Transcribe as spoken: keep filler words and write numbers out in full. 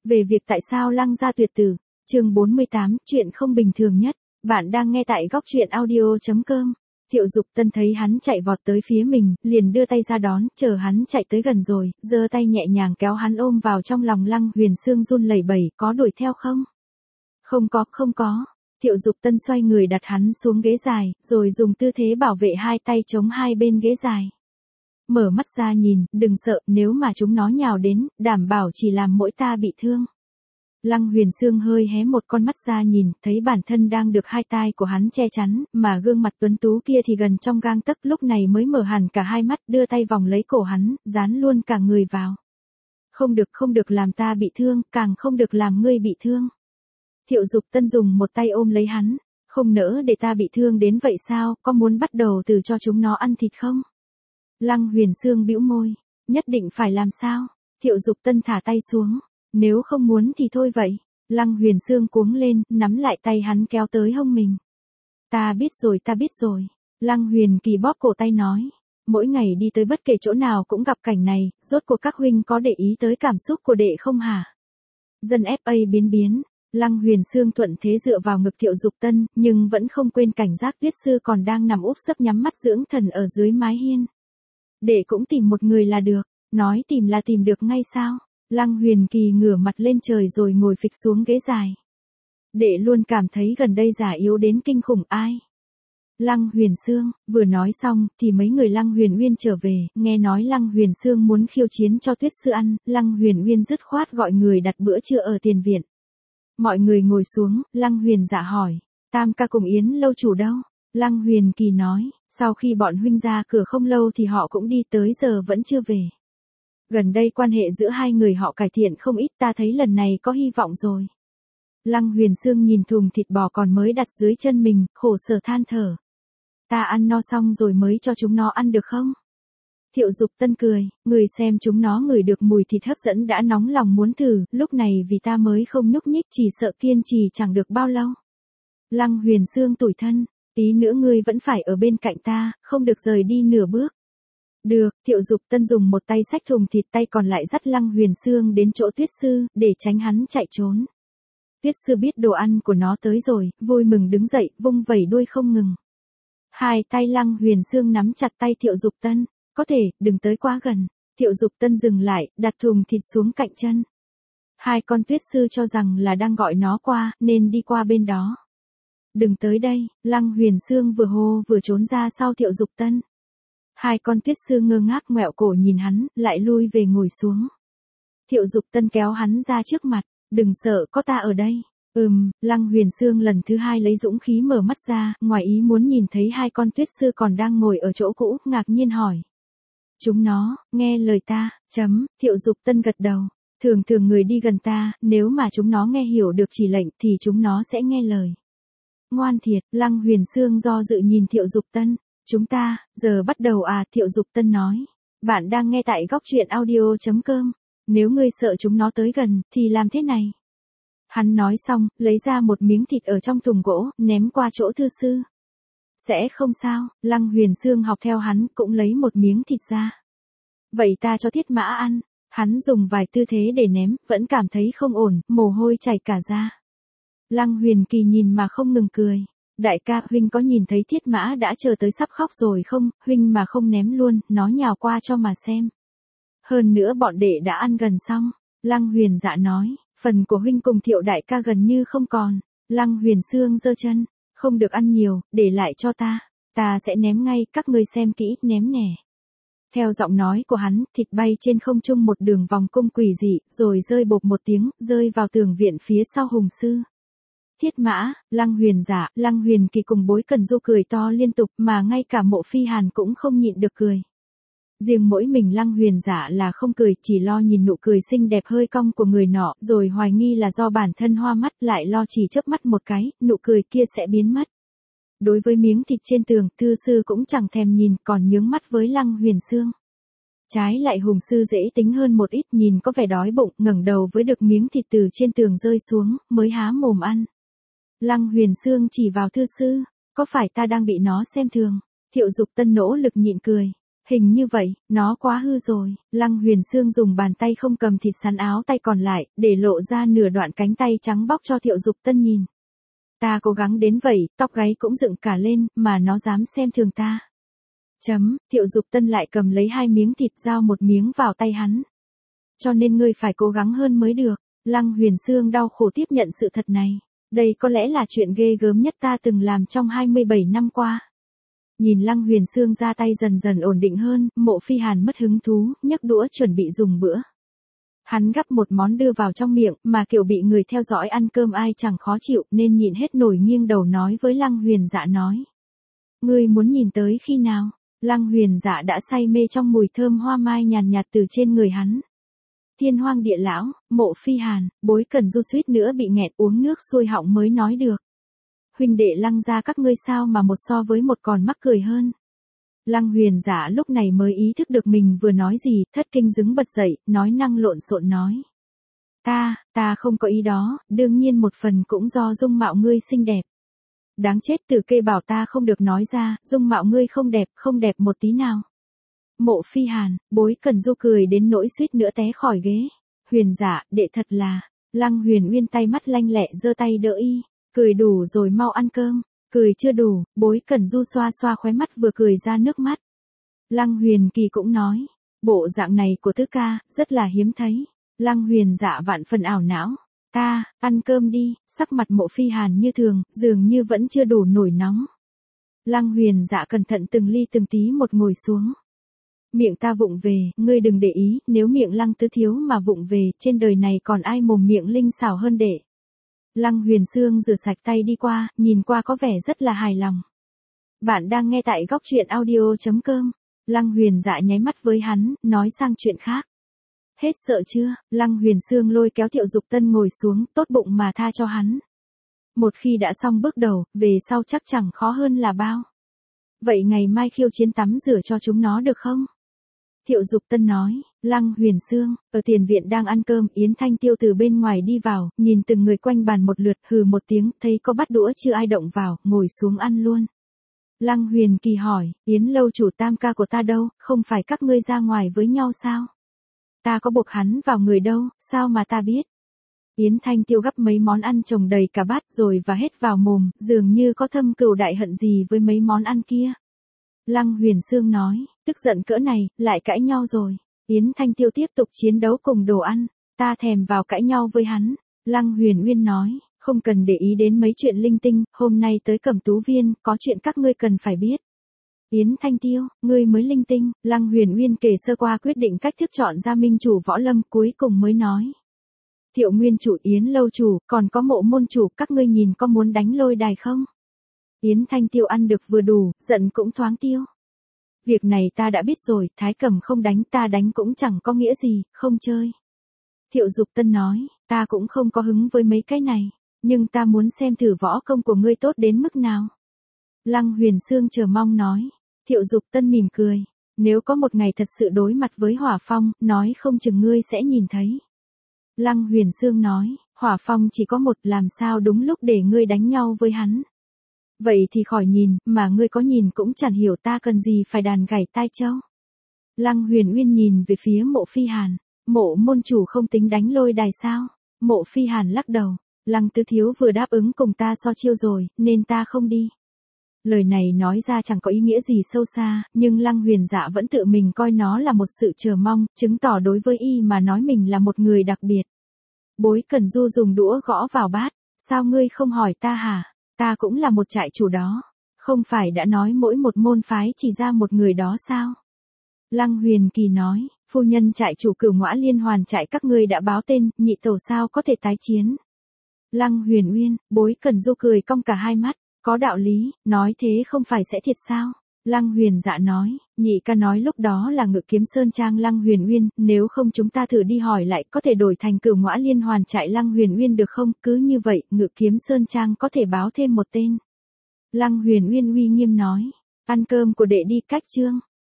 Về việc tại sao Lăng gia tuyệt tử, chương bốn mươi tám, chuyện không bình thường nhất, bạn đang nghe tại góc truyện audio chấm com. Thiệu Dục Tân thấy hắn chạy vọt tới phía mình, liền đưa tay ra đón, chờ hắn chạy tới gần rồi, giơ tay nhẹ nhàng kéo hắn ôm vào trong lòng. Lăng Huyền Sương run lẩy bẩy, có đuổi theo không? Không có, không có. Thiệu Dục Tân xoay người đặt hắn xuống ghế dài, rồi dùng tư thế bảo vệ hai tay chống hai bên ghế dài. Mở mắt ra nhìn, đừng sợ, nếu mà chúng nó nhào đến, đảm bảo chỉ làm mỗi ta bị thương. Lăng Huyền Sương hơi hé một con mắt ra nhìn, thấy bản thân đang được hai tai của hắn che chắn, mà gương mặt tuấn tú kia thì gần trong gang tấc, lúc này mới mở hẳn cả hai mắt, đưa tay vòng lấy cổ hắn, dán luôn cả người vào. Không được, không được làm ta bị thương, càng không được làm ngươi bị thương. Thiệu Dục Tân dùng một tay ôm lấy hắn, không nỡ để ta bị thương đến vậy sao, có muốn bắt đầu từ cho chúng nó ăn thịt không? Lăng Huyền Sương bĩu môi, nhất định phải làm sao? Thiệu Dục Tân thả tay xuống, nếu không muốn thì thôi vậy. Lăng Huyền Sương cuống lên, nắm lại tay hắn kéo tới hông mình. Ta biết rồi, ta biết rồi. Lăng Huyền Kỳ bóp cổ tay nói, mỗi ngày đi tới bất kể chỗ nào cũng gặp cảnh này, rốt cuộc các huynh có để ý tới cảm xúc của đệ không hả? Dân ép a biến biến. Lăng Huyền Sương thuận thế dựa vào ngực Thiệu Dục Tân, nhưng vẫn không quên cảnh giác Tuyết Sư còn đang nằm úp sấp nhắm mắt dưỡng thần ở dưới mái hiên. Đệ cũng tìm một người là được, nói tìm là tìm được ngay sao? Lăng Huyền Kỳ ngửa mặt lên trời rồi ngồi phịch xuống ghế dài. Đệ luôn cảm thấy gần đây già yếu đến kinh khủng. Ai? Lăng Huyền Sương. Vừa nói xong thì mấy người Lăng Huyền Uyên trở về, nghe nói Lăng Huyền Sương muốn khiêu chiến cho Tuyết Sư ăn, Lăng Huyền Uyên dứt khoát gọi người đặt bữa trưa ở tiền viện. Mọi người ngồi xuống, Lăng Huyền Dạ hỏi, Tam ca cùng Yến lâu chủ đâu? Lăng Huyền Kỳ nói, sau khi bọn huynh ra cửa không lâu thì họ cũng đi, tới giờ vẫn chưa về. Gần đây quan hệ giữa hai người họ cải thiện không ít, ta thấy lần này có hy vọng rồi. Lăng Huyền Sương nhìn thùng thịt bò còn mới đặt dưới chân mình, khổ sở than thở. Ta ăn no xong rồi mới cho chúng nó ăn được không? Thiệu Dục Tân cười, người xem chúng nó ngửi được mùi thịt hấp dẫn đã nóng lòng muốn thử, lúc này vì ta mới không nhúc nhích, chỉ sợ kiên trì chẳng được bao lâu. Lăng Huyền Sương tủi thân, tí nữa ngươi vẫn phải ở bên cạnh ta, không được rời đi nửa bước. Được, Thiệu Dục Tân dùng một tay xách thùng thịt, tay còn lại dắt Lăng Huyền Sương đến chỗ Tuyết Sư, để tránh hắn chạy trốn. Tuyết Sư biết đồ ăn của nó tới rồi, vui mừng đứng dậy, vung vẩy đuôi không ngừng. Hai tay Lăng Huyền Sương nắm chặt tay Thiệu Dục Tân, có thể, đừng tới quá gần. Thiệu Dục Tân dừng lại, đặt thùng thịt xuống cạnh chân. Hai con Tuyết Sư cho rằng là đang gọi nó qua, nên đi qua bên đó. Đừng tới đây. Lăng Huyền Sương vừa hô vừa trốn ra sau Thiệu Dục Tân. Hai con Tuyết Sư ngơ ngác ngoẹo cổ nhìn hắn, lại lui về ngồi xuống. Thiệu Dục Tân kéo hắn ra trước mặt, đừng sợ, có ta ở đây. Ừm, Lăng Huyền Sương lần thứ hai lấy dũng khí mở mắt ra, ngoài ý muốn nhìn thấy hai con Tuyết Sư còn đang ngồi ở chỗ cũ, ngạc nhiên hỏi. Chúng nó, nghe lời ta, chấm, Thiệu Dục Tân gật đầu. Thường thường người đi gần ta, nếu mà chúng nó nghe hiểu được chỉ lệnh thì chúng nó sẽ nghe lời. Ngoan thiệt. Lăng Huyền Sương do dự nhìn Thiệu Dục Tân. Chúng ta, giờ bắt đầu à? Thiệu Dục Tân nói. Bạn đang nghe tại góc truyện audio chấm com. Nếu ngươi sợ chúng nó tới gần, thì làm thế này. Hắn nói xong, lấy ra một miếng thịt ở trong thùng gỗ, ném qua chỗ Thư Sư. Sẽ không sao. Lăng Huyền Sương học theo hắn, cũng lấy một miếng thịt ra. Vậy ta cho Thiết Mã ăn. Hắn dùng vài tư thế để ném, vẫn cảm thấy không ổn, mồ hôi chảy cả ra. Lăng Huyền Kỳ nhìn mà không ngừng cười. Đại ca, huynh có nhìn thấy Thiết Mã đã chờ tới sắp khóc rồi không? Huynh mà không ném luôn, nó nhào qua cho mà xem. Hơn nữa bọn đệ đã ăn gần xong. Lăng Huyền Dạ nói, phần của huynh cùng Thiệu đại ca gần như không còn. Lăng Huyền Sương giơ chân, không được ăn nhiều, để lại cho ta. Ta sẽ ném ngay, các ngươi xem kỹ, ném nè. Theo giọng nói của hắn, thịt bay trên không trung một đường vòng cung quỷ dị, rồi rơi bộp một tiếng, rơi vào tường viện phía sau Hùng Sư. Thiết Mã, Lăng Huyền Dạ, Lăng Huyền Kỳ cùng Bối Cần Du cười to liên tục, mà ngay cả Mộ Phi Hàn cũng không nhịn được cười. Riêng mỗi mình Lăng Huyền Dạ là không cười, chỉ lo nhìn nụ cười xinh đẹp hơi cong của người nọ, rồi hoài nghi là do bản thân hoa mắt, lại lo chỉ chớp mắt một cái, nụ cười kia sẽ biến mất. Đối với miếng thịt trên tường, Thư Sư cũng chẳng thèm nhìn, còn nhướng mắt với Lăng Huyền Sương. Trái lại Hùng Sư dễ tính hơn một ít, nhìn có vẻ đói bụng, ngẩng đầu với được miếng thịt từ trên tường rơi xuống, mới há mồm ăn. Lăng Huyền Sương chỉ vào Thư Sư, có phải ta đang bị nó xem thường? Thiệu Dục Tân nỗ lực nhịn cười. Hình như vậy, nó quá hư rồi. Lăng Huyền Sương dùng bàn tay không cầm thịt sắn áo tay còn lại, để lộ ra nửa đoạn cánh tay trắng bóc cho Thiệu Dục Tân nhìn. Ta cố gắng đến vậy, tóc gáy cũng dựng cả lên, mà nó dám xem thường ta. Chấm, Thiệu Dục Tân lại cầm lấy hai miếng thịt giao một miếng vào tay hắn. Cho nên ngươi phải cố gắng hơn mới được. Lăng Huyền Sương đau khổ tiếp nhận sự thật này. Đây có lẽ là chuyện ghê gớm nhất ta từng làm trong hai mươi bảy năm qua. Nhìn Lăng Huyền Sương ra tay dần dần ổn định hơn, Mộ Phi Hàn mất hứng thú, nhấc đũa chuẩn bị dùng bữa. Hắn gắp một món đưa vào trong miệng, mà kiểu bị người theo dõi ăn cơm ai chẳng khó chịu, nên nhịn hết nổi nghiêng đầu nói với Lăng Huyền Dạ nói. Ngươi muốn nhìn tới khi nào? Lăng Huyền Dạ đã say mê trong mùi thơm hoa mai nhàn nhạt từ trên người hắn. Thiên Hoang Địa Lão, Mộ Phi Hàn, Bối Cẩn Du suýt nữa bị nghẹt uống nước sôi họng mới nói được. Huynh đệ Lăng gia các ngươi sao mà một so với một còn mắc cười hơn. Lăng Huyền Dạ lúc này mới ý thức được mình vừa nói gì, thất kinh đứng bật dậy, nói năng lộn xộn nói. Ta, ta không có ý đó, đương nhiên một phần cũng do dung mạo ngươi xinh đẹp. Đáng chết, Tử Kê bảo ta không được nói ra, dung mạo ngươi không đẹp, không đẹp một tí nào. Mộ Phi Hàn, Bối Cẩn Du cười đến nỗi suýt nữa té khỏi ghế. Huyền Dạ, đệ thật là. Lăng Huyền Uyên tay mắt lanh lẹ giơ tay đỡ y. Cười đủ rồi mau ăn cơm. Cười chưa đủ, Bối Cẩn Du xoa xoa khóe mắt vừa cười ra nước mắt. Lăng Huyền Kỳ cũng nói. Bộ dạng này của Tứ ca, rất là hiếm thấy. Lăng Huyền Dạ vạn phần ảo não. Ta, ăn cơm đi, sắc mặt Mộ Phi Hàn như thường, dường như vẫn chưa đủ nổi nóng. Lăng Huyền Dạ cẩn thận từng ly từng tí một ngồi xuống. Miệng ta vụng về, ngươi đừng để ý, nếu miệng Lăng Tứ thiếu mà vụng về, trên đời này còn ai mồm miệng linh xảo hơn để. Lăng Huyền Sương rửa sạch tay đi qua, nhìn qua có vẻ rất là hài lòng. Bạn đang nghe tại góc truyện audio chấm com. Lăng Huyền Dạ nháy mắt với hắn, nói sang chuyện khác. Hết sợ chưa? Lăng Huyền Sương lôi kéo Thiệu Dục Tân ngồi xuống, tốt bụng mà tha cho hắn. Một khi đã xong bước đầu, về sau chắc chẳng khó hơn là bao. Vậy ngày mai khiêu chiến tắm rửa cho chúng nó được không? Thiệu Dục Tân nói. Lăng Huyền Sương, ở tiền viện đang ăn cơm, Yến Thanh Tiêu từ bên ngoài đi vào, nhìn từng người quanh bàn một lượt, hừ một tiếng, thấy có bát đũa chưa ai động vào, ngồi xuống ăn luôn. Lăng Huyền Kỳ hỏi, Yến lâu chủ tam ca của ta đâu, không phải các ngươi ra ngoài với nhau sao? Ta có buộc hắn vào người đâu, sao mà ta biết? Yến Thanh Tiêu gắp mấy món ăn chồng đầy cả bát rồi và hết vào mồm, dường như có thâm cừu đại hận gì với mấy món ăn kia. Lăng Huyền Sương nói, tức giận cỡ này, lại cãi nhau rồi. Yến Thanh Tiêu tiếp tục chiến đấu cùng đồ ăn, ta thèm vào cãi nhau với hắn. Lăng Huyền Uyên nói, không cần để ý đến mấy chuyện linh tinh, hôm nay tới Cẩm Tú Viên, có chuyện các ngươi cần phải biết. Yến Thanh Tiêu, ngươi mới linh tinh. Lăng Huyền Uyên kể sơ qua quyết định cách thức chọn ra minh chủ võ lâm, cuối cùng mới nói. Thiệu Nguyên chủ, Yến lâu chủ, còn có Mộ môn chủ, các ngươi nhìn có muốn đánh lôi đài không? Yến Thanh Tiêu ăn được vừa đủ, giận cũng thoáng tiêu. Việc này ta đã biết rồi, Thái Cẩm không đánh, ta đánh cũng chẳng có nghĩa gì, không chơi. Thiệu Dục Tân nói, ta cũng không có hứng với mấy cái này, nhưng ta muốn xem thử võ công của ngươi tốt đến mức nào. Lăng Huyền Sương chờ mong nói. Thiệu Dục Tân mỉm cười, nếu có một ngày thật sự đối mặt với Hỏa Phong, nói không chừng ngươi sẽ nhìn thấy. Lăng Huyền Sương nói, Hỏa Phong chỉ có một, làm sao đúng lúc để ngươi đánh nhau với hắn. Vậy thì khỏi nhìn, mà ngươi có nhìn cũng chẳng hiểu ta cần gì phải đàn gảy tai châu. Lăng Huyền Uyên nhìn về phía Mộ Phi Hàn. Mộ môn chủ không tính đánh lôi đài sao? Mộ Phi Hàn lắc đầu. Lăng Tứ thiếu vừa đáp ứng cùng ta so chiêu rồi, nên ta không đi. Lời này nói ra chẳng có ý nghĩa gì sâu xa, nhưng Lăng Huyền Dạ vẫn tự mình coi nó là một sự chờ mong, chứng tỏ đối với y mà nói mình là một người đặc biệt. Bối Cẩn Du dùng đũa gõ vào bát. Sao ngươi không hỏi ta hả? Ta cũng là một trại chủ đó. Không phải đã nói mỗi một môn phái chỉ ra một người đó sao? Lăng Huyền Kỳ nói, phu nhân trại chủ Cửu Ngõa Liên Hoàn trại các ngươi đã báo tên, nhị tẩu sao có thể tái chiến? Lăng Huyền Uyên, Bối Cẩn Du cười cong cả hai mắt, có đạo lý, nói thế không phải sẽ thiệt sao? Lăng Huyền Dạ nói, nhị ca nói lúc đó là Ngự Kiếm Sơn Trang Lăng Huyền Uyên, nếu không chúng ta thử đi hỏi lại, có thể đổi thành Cửu Ngõa Liên Hoàn trại Lăng Huyền Uyên được không? Cứ như vậy, Ngự Kiếm Sơn Trang có thể báo thêm một tên. Lăng Huyền Uyên uy nghiêm nói, ăn cơm của đệ đi cách chương.